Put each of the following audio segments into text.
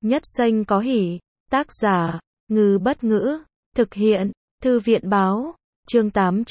Nhất danh có hỷ. Tác giả, Ngư Bất Ngữ. Thực hiện, Thư viện Báo. Chương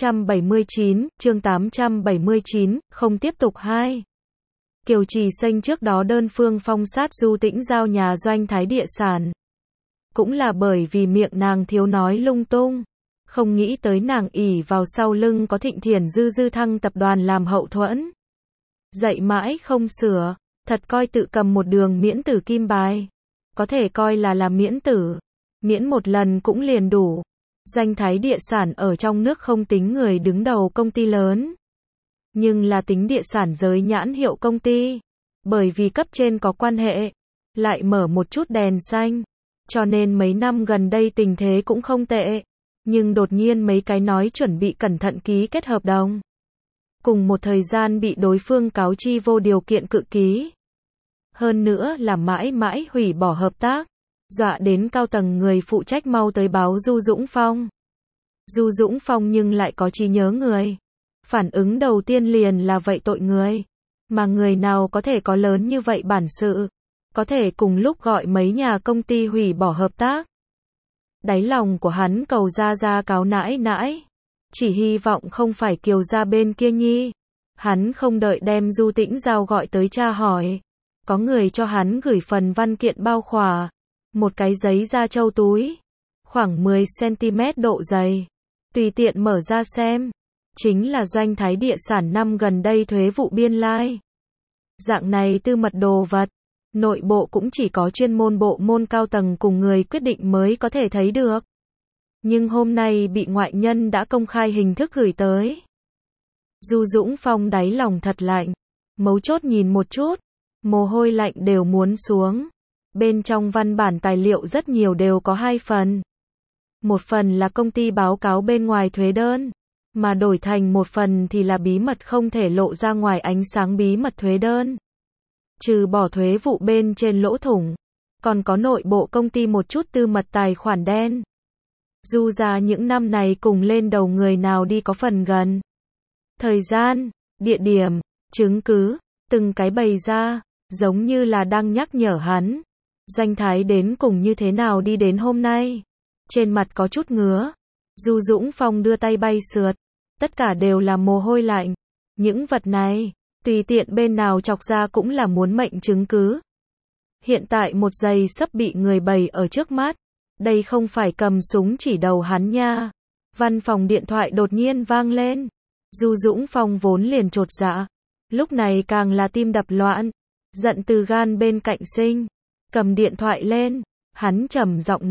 879, không tiếp tục 2. Kiều Trì Xanh trước đó đơn phương phong sát Du Tĩnh Giao nhà doanh Thái Địa Sản. Cũng là bởi vì miệng nàng thiếu nói lung tung. Không nghĩ tới nàng ỷ vào sau lưng có Thịnh Thiển Dư Thăng tập đoàn làm hậu thuẫn. Dạy mãi không sửa, thật coi tự cầm một đường miễn tử kim bài. Có thể coi là miễn tử. Miễn một lần cũng liền đủ. Doanh Thái Địa Sản ở trong nước không tính người đứng đầu công ty lớn. Nhưng là tính địa sản giới nhãn hiệu công ty. Bởi vì cấp trên có quan hệ. Lại mở một chút đèn xanh. Cho nên mấy năm gần đây tình thế cũng không tệ. Nhưng đột nhiên mấy cái nói chuẩn bị cẩn thận ký kết hợp đồng. Cùng một thời gian bị đối phương cáo chi vô điều kiện cự ký. Hơn nữa là mãi mãi hủy bỏ hợp tác. Dọa đến cao tầng người phụ trách mau tới báo Du Dũng Phong. Du Dũng Phong nhưng lại có trí nhớ người. Phản ứng đầu tiên liền là vậy tội người. Mà người nào có thể có lớn như vậy bản sự. Có thể cùng lúc gọi mấy nhà công ty hủy bỏ hợp tác. Đáy lòng của hắn cầu ra cáo nãi. Chỉ hy vọng không phải Kiều gia bên kia nhi. Hắn không đợi đem Du Tĩnh Giao gọi tới tra hỏi. Có người cho hắn gửi phần văn kiện bao khỏa. Một cái giấy da trâu túi. Khoảng 10cm độ dày. Tùy tiện mở ra xem. Chính là doanh Thái Địa Sản năm gần đây thuế vụ biên lai. Dạng này tư mật đồ vật. Nội bộ cũng chỉ có chuyên môn bộ môn cao tầng cùng người quyết định mới có thể thấy được. Nhưng hôm nay bị ngoại nhân đã công khai hình thức gửi tới. Du Dũng Phong đáy lòng thật lạnh. Mấu chốt nhìn một chút. Mồ hôi lạnh đều muốn xuống. Bên trong văn bản tài liệu rất nhiều đều có 2 phần. Một phần là công ty báo cáo bên ngoài thuế đơn. Mà đổi thành một phần thì là bí mật không thể lộ ra ngoài ánh sáng bí mật thuế đơn. Trừ bỏ thuế vụ bên trên lỗ thủng. Còn có nội bộ công ty một chút tư mật tài khoản đen. Du ra những năm này cùng lên đầu người nào đi có phần gần. Thời gian, địa điểm, chứng cứ, từng cái bày ra, giống như là đang nhắc nhở hắn. Doanh Thái đến cùng như thế nào đi đến hôm nay. Trên mặt có chút ngứa. Du Dũng Phong đưa tay bay sượt. Tất cả đều là mồ hôi lạnh. Những vật này, tùy tiện bên nào chọc ra cũng là muốn mệnh chứng cứ. Hiện tại một giây sắp bị người bày ở trước mắt. Đây không phải cầm súng chỉ đầu hắn nha. Văn phòng điện thoại đột nhiên vang lên. Du Dũng Phong vốn liền chột dạ. Lúc này càng là tim đập loạn. Giận từ gan bên cạnh sinh. Cầm điện thoại lên. Hắn trầm giọng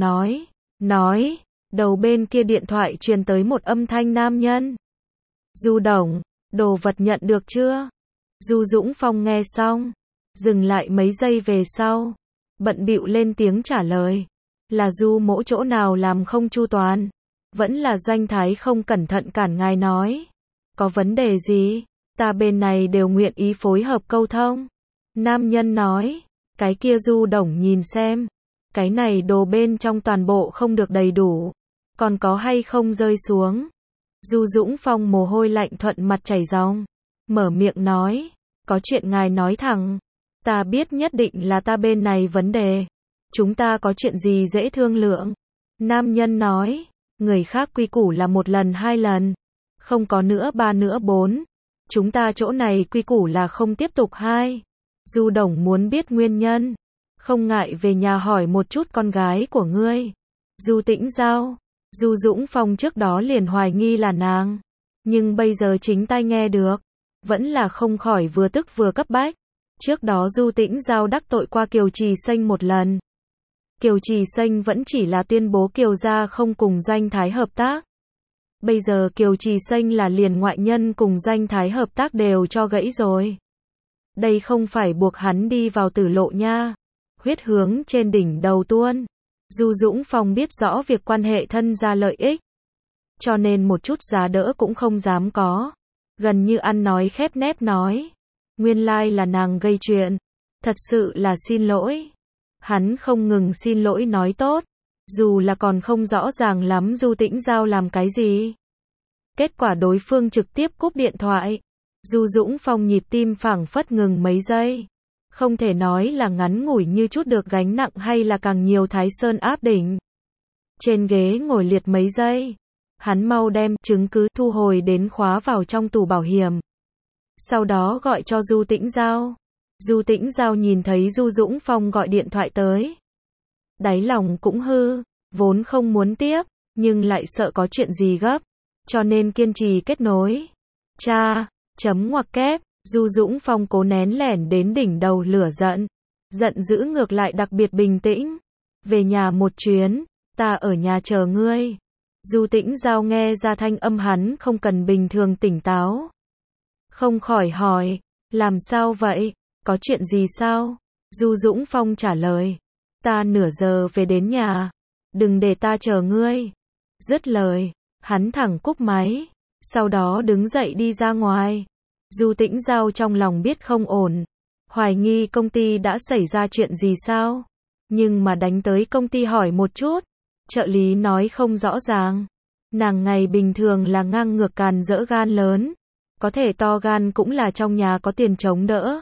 nói. Đầu bên kia điện thoại truyền tới một âm thanh nam nhân. Du Đồng, đồ vật nhận được chưa? Du Dũng Phong nghe xong. Dừng lại mấy giây về sau. Bận bịu lên tiếng trả lời. Là Du mỗ chỗ nào làm không chu toàn. Vẫn là doanh Thái không cẩn thận cản ngài nói. Có vấn đề gì? Ta bên này đều nguyện ý phối hợp câu thông. Nam nhân nói. Cái kia Du Đồng nhìn xem. Cái này đồ bên trong toàn bộ không được đầy đủ. Còn có hay không rơi xuống. Du Dũng Phong mồ hôi lạnh thuận mặt chảy ròng. Mở miệng nói. Có chuyện ngài nói thẳng. Ta biết nhất định là ta bên này vấn đề. Chúng ta có chuyện gì dễ thương lượng. Nam nhân nói. Người khác quy củ là 1 lần 2 lần. Không có nữa 3 nữa 4. Chúng ta chỗ này quy củ là không tiếp tục 2. Du Đồng muốn biết nguyên nhân. Không ngại về nhà hỏi một chút con gái của ngươi. Du Tĩnh Giao. Du Dũng Phong trước đó liền hoài nghi là nàng. Nhưng bây giờ chính tai nghe được. Vẫn là không khỏi vừa tức vừa cấp bách. Trước đó Du Tĩnh Giao đắc tội qua Kiều Trì Xanh một lần. Kiều Trì Xanh vẫn chỉ là tuyên bố Kiều gia không cùng doanh Thái hợp tác. Bây giờ Kiều Trì Xanh là liền ngoại nhân cùng doanh Thái hợp tác đều cho gãy rồi. Đây không phải buộc hắn đi vào tử lộ nha. Huyết hướng trên đỉnh đầu tuôn. Du Dũng Phong biết rõ việc quan hệ thân gia lợi ích. Cho nên một chút giá đỡ cũng không dám có. Gần như ăn nói khép nép nói. Nguyên lai là nàng gây chuyện. Thật sự là xin lỗi. Hắn không ngừng xin lỗi nói tốt. Dù là còn không rõ ràng lắm Du Tĩnh Giao làm cái gì. Kết quả đối phương trực tiếp cúp điện thoại. Du Dũng Phong nhịp tim phảng phất ngừng mấy giây. Không thể nói là ngắn ngủi như chút được gánh nặng hay là càng nhiều Thái Sơn áp đỉnh. Trên ghế ngồi liệt mấy giây. Hắn mau đem chứng cứ thu hồi đến khóa vào trong tủ bảo hiểm. Sau đó gọi cho Du Tĩnh Giao. Du Tĩnh Giao nhìn thấy Du Dũng Phong gọi điện thoại tới. Đáy lòng cũng hư, vốn không muốn tiếp, nhưng lại sợ có chuyện gì gấp, cho nên kiên trì kết nối. Cha, chấm ngoặc kép, Du Dũng Phong cố nén lẻn đến đỉnh đầu lửa giận. Giận dữ ngược lại đặc biệt bình tĩnh. Về nhà một chuyến, ta ở nhà chờ ngươi. Du Tĩnh Giao nghe ra thanh âm hắn không cần bình thường tỉnh táo. Không khỏi hỏi, làm sao vậy, có chuyện gì sao? Du Dũng Phong trả lời, ta nửa giờ về đến nhà, đừng để ta chờ ngươi. Dứt lời, hắn thẳng cúp máy, sau đó đứng dậy đi ra ngoài. Du Tĩnh Giao trong lòng biết không ổn, hoài nghi công ty đã xảy ra chuyện gì sao? Nhưng mà đánh tới công ty hỏi một chút, trợ lý nói không rõ ràng. Nàng ngày bình thường là ngang ngược càn dỡ gan lớn, có thể to gan cũng là trong nhà có tiền chống đỡ.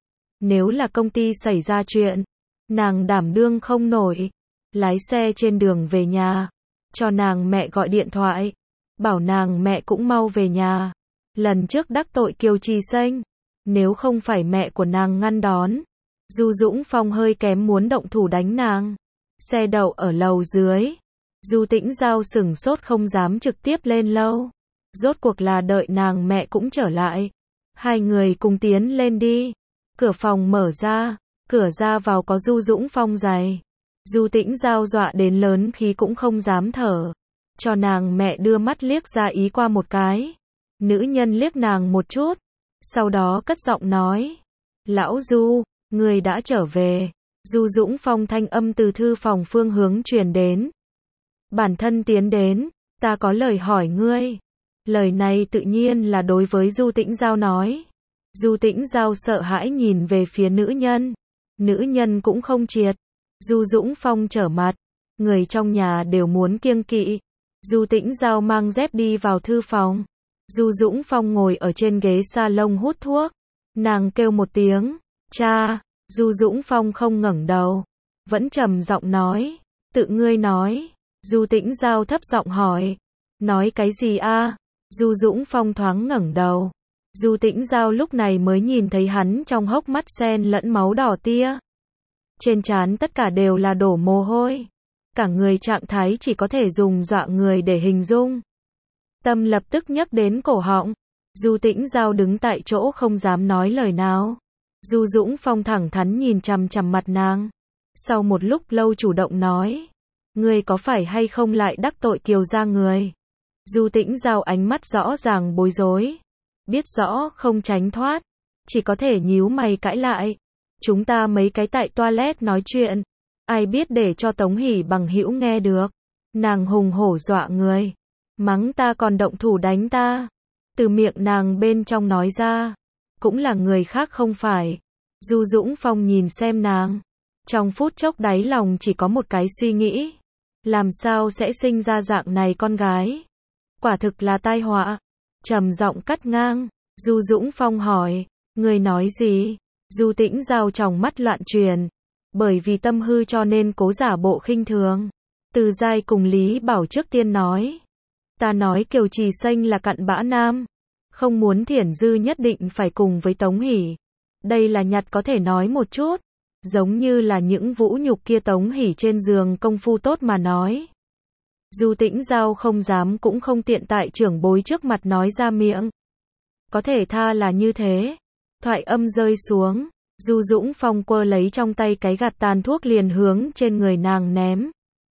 Nếu là công ty xảy ra chuyện, nàng đảm đương không nổi. Lái xe trên đường về nhà, cho nàng mẹ gọi điện thoại, bảo nàng mẹ cũng mau về nhà. Lần trước đắc tội Kiều Trì Xanh, nếu không phải mẹ của nàng ngăn đón, Du Dũng Phong hơi kém muốn động thủ đánh nàng. Xe đậu ở lầu dưới. Du Tĩnh Giao sửng sốt không dám trực tiếp lên lâu. Rốt cuộc là đợi nàng mẹ cũng trở lại. Hai người cùng tiến lên đi. Cửa phòng mở ra, cửa ra vào có Du Dũng Phong giày. Du Tĩnh Giao dọa đến lớn khí cũng không dám thở. Cho nàng mẹ đưa mắt liếc ra ý qua một cái. Nữ nhân liếc nàng một chút, sau đó cất giọng nói. Lão Du, người đã trở về. Du Dũng Phong thanh âm từ thư phòng phương hướng truyền đến. Bản thân tiến đến, ta có lời hỏi ngươi. Lời này tự nhiên là đối với Du Tĩnh Giao nói. Du Tĩnh Giao sợ hãi nhìn về phía nữ nhân. Nữ nhân cũng không triệt. Du Dũng Phong trở mặt. Người trong nhà đều muốn kiêng kỵ. Du Tĩnh Giao mang dép đi vào thư phòng. Du Dũng Phong ngồi ở trên ghế salon hút thuốc. Nàng kêu một tiếng, cha. Du Dũng Phong không ngẩng đầu. Vẫn trầm giọng nói, tự ngươi nói. Du Tĩnh Giao thấp giọng hỏi, nói cái gì a? Du Dũng Phong thoáng ngẩng đầu. Du Tĩnh Giao lúc này mới nhìn thấy hắn trong hốc mắt xen lẫn máu đỏ tia. Trên trán tất cả đều là đổ mồ hôi. Cả người trạng thái chỉ có thể dùng dọa người để hình dung. Tâm lập tức nhấc đến cổ họng. Du Tĩnh Giao đứng tại chỗ không dám nói lời nào. Du Dũng Phong thẳng thắn nhìn chằm chằm mặt nàng. Sau một lúc lâu chủ động nói, ngươi có phải hay không lại đắc tội Kiều gia người? Du Tĩnh Giao ánh mắt rõ ràng bối rối. Biết rõ không tránh thoát, chỉ có thể nhíu mày cãi lại. Chúng ta mấy cái tại toilet nói chuyện, ai biết để cho Tống Hỷ bằng hữu nghe được. Nàng hùng hổ dọa người, mắng ta còn động thủ đánh ta. Từ miệng nàng bên trong nói ra, cũng là người khác không phải. Du Dũng Phong nhìn xem nàng, trong phút chốc đáy lòng chỉ có một cái suy nghĩ, làm sao sẽ sinh ra dạng này con gái? Quả thực là tai họa. Trầm giọng cắt ngang. Du Dũng Phong hỏi, người nói gì? Du Tĩnh Giao trong mắt loạn truyền, bởi vì tâm hư cho nên cố giả bộ khinh thường. Từ Giai cùng Lý Bảo trước tiên nói, ta nói Kiều Trì Xanh là cặn bã nam, không muốn Thiển Dư nhất định phải cùng với Tống Hỷ. Đây là nhặt có thể nói một chút, giống như là những vũ nhục kia Tống Hỷ trên giường công phu tốt mà nói. Du Tĩnh Giao không dám cũng không tiện tại trưởng bối trước mặt nói ra miệng. Có thể tha là như thế. Thoại âm rơi xuống, Du Dũng Phong quơ lấy trong tay cái gạt tàn thuốc liền hướng trên người nàng ném.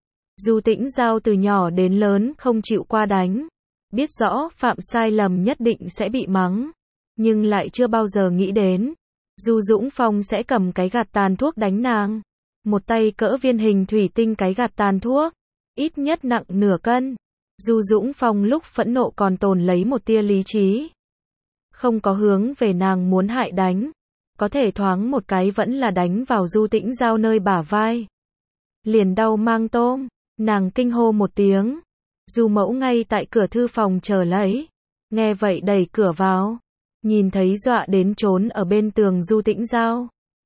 Du Tĩnh Giao từ nhỏ đến lớn không chịu qua đánh, biết rõ phạm sai lầm nhất định sẽ bị mắng, nhưng lại chưa bao giờ nghĩ đến Du Dũng Phong sẽ cầm cái gạt tàn thuốc đánh nàng. Một tay cỡ viên hình thủy tinh cái gạt tàn thuốc, ít nhất nặng nửa cân. Du Dũng Phong lúc phẫn nộ còn tồn lấy một tia lý trí, không có hướng về nàng muốn hại đánh, có thể thoáng một cái vẫn là đánh vào Du Tĩnh Giao nơi bả vai. Liền đau mang tôm, nàng kinh hô một tiếng. Du mẫu ngay tại cửa thư phòng chờ lấy, nghe vậy đẩy cửa vào, nhìn thấy dọa đến trốn ở bên tường Du Tĩnh Giao,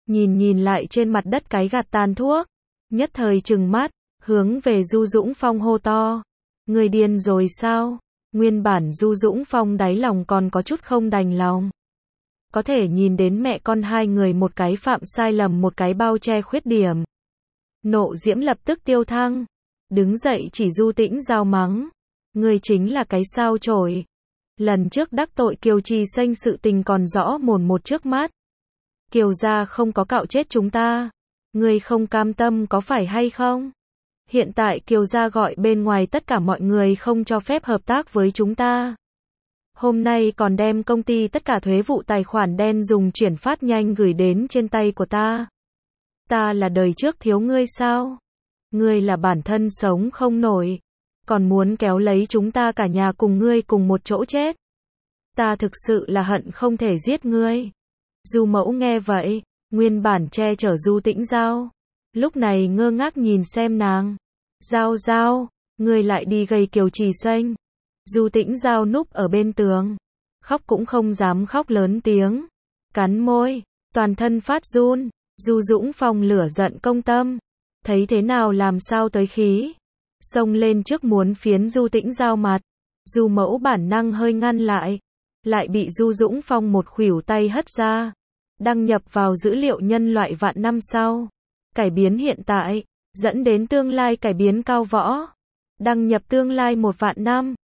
nhìn lại trên mặt đất cái gạt tàn thuốc, nhất thời trừng mắt, hướng về Du Dũng Phong hô to. Người điên rồi sao? Nguyên bản Du Dũng Phong đáy lòng còn có chút không đành lòng. Có thể nhìn đến mẹ con hai người một cái phạm sai lầm một cái bao che khuyết điểm. Nộ diễm lập tức tiêu thăng. Đứng dậy chỉ Du Tĩnh Giao mắng. Người chính là cái sao chổi. Lần trước đắc tội Kiều Trì Xanh sự tình còn rõ mồn một trước mắt. Kiều gia không có cạo chết chúng ta. Người không cam tâm có phải hay không? Hiện tại Kiều gia gọi bên ngoài tất cả mọi người không cho phép hợp tác với chúng ta. Hôm nay còn đem công ty tất cả thuế vụ tài khoản đen dùng chuyển phát nhanh gửi đến trên tay của ta. Ta là đời trước thiếu ngươi sao? Ngươi là bản thân sống không nổi. Còn muốn kéo lấy chúng ta cả nhà cùng ngươi cùng một chỗ chết. Ta thực sự là hận không thể giết ngươi. Du Mẫu nghe vậy, nguyên bản che chở Du Tĩnh Giao. Lúc này ngơ ngác nhìn xem nàng. Giao Giao, ngươi lại đi gây Kiều Trì Xanh. Du Tĩnh Giao núp ở bên tường. Khóc cũng không dám khóc lớn tiếng. Cắn môi, toàn thân phát run. Du Dũng Phong lửa giận công tâm. Thấy thế nào làm sao tới khí. Xông lên trước muốn phiến Du Tĩnh Giao mặt. Du Mẫu bản năng hơi ngăn lại. Lại bị Du Dũng Phong một khuỷu tay hất ra. Đăng nhập vào dữ liệu nhân loại vạn năm sau. Cải biến hiện tại, dẫn đến tương lai cải biến cao võ. Đăng nhập tương lai 1 vạn năm.